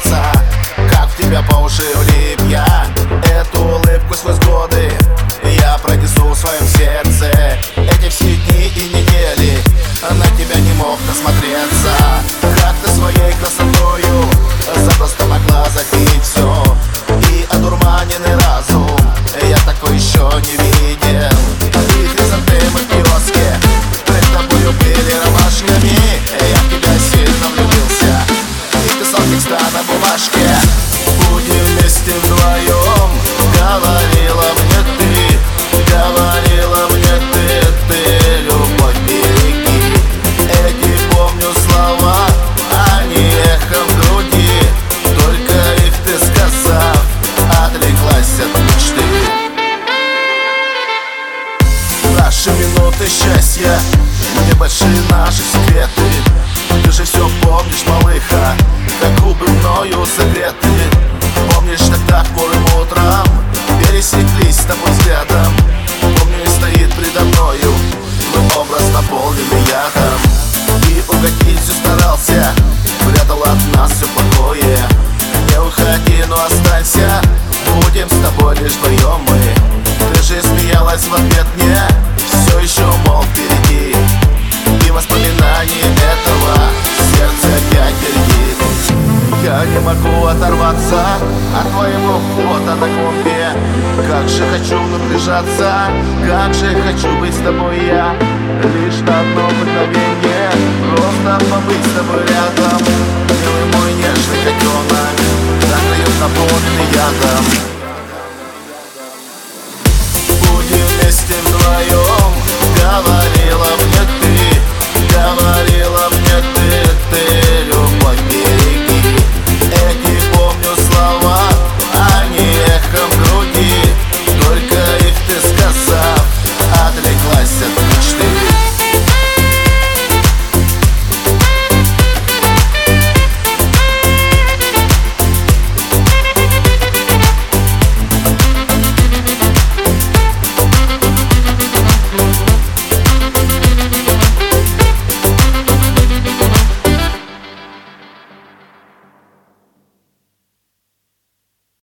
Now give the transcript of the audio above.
смотреться. Как в тебя по уши влип я, эту улыбку сквозь годы я пронесу в своем сердце. Эти все дни и недели на тебя не мог насмотреться. Как ты своей красотою запросто могла затмить все, и одурманенный разум я такой еще не видел. И хризантемы в киоске пред тобою были ромашками. Я в тебя сильно влюбился, и писал текста на бумажке. Будем вместе вдвоем, говорила мне ты, любовь береги. Эти помню слова, они эхом в груди, только их ты сказав, отреклась от мечты. Наши минуты счастья, небольшие наши секреты. Ты же все помнишь, малыха, как губы мною согреты. Помнишь, тогда хмурым утром пересеклись с тобой взглядом. Помню, и стоит предо мною твой образ, наполненный ядом. И угодить все старался, прятал от нас все плохое. Не уходи, но останься, будем с тобой лишь вдвоем мы. Ты же смеялась в ответ мне, все еще, мол, впереди. И воспоминаний этого сердце опять бередит. Я не могу оторваться от твоего фото на компе. Как же хочу напряжаться, как же хочу быть с тобой я. Лишь на одно мгновение, просто побыть с тобой рядом.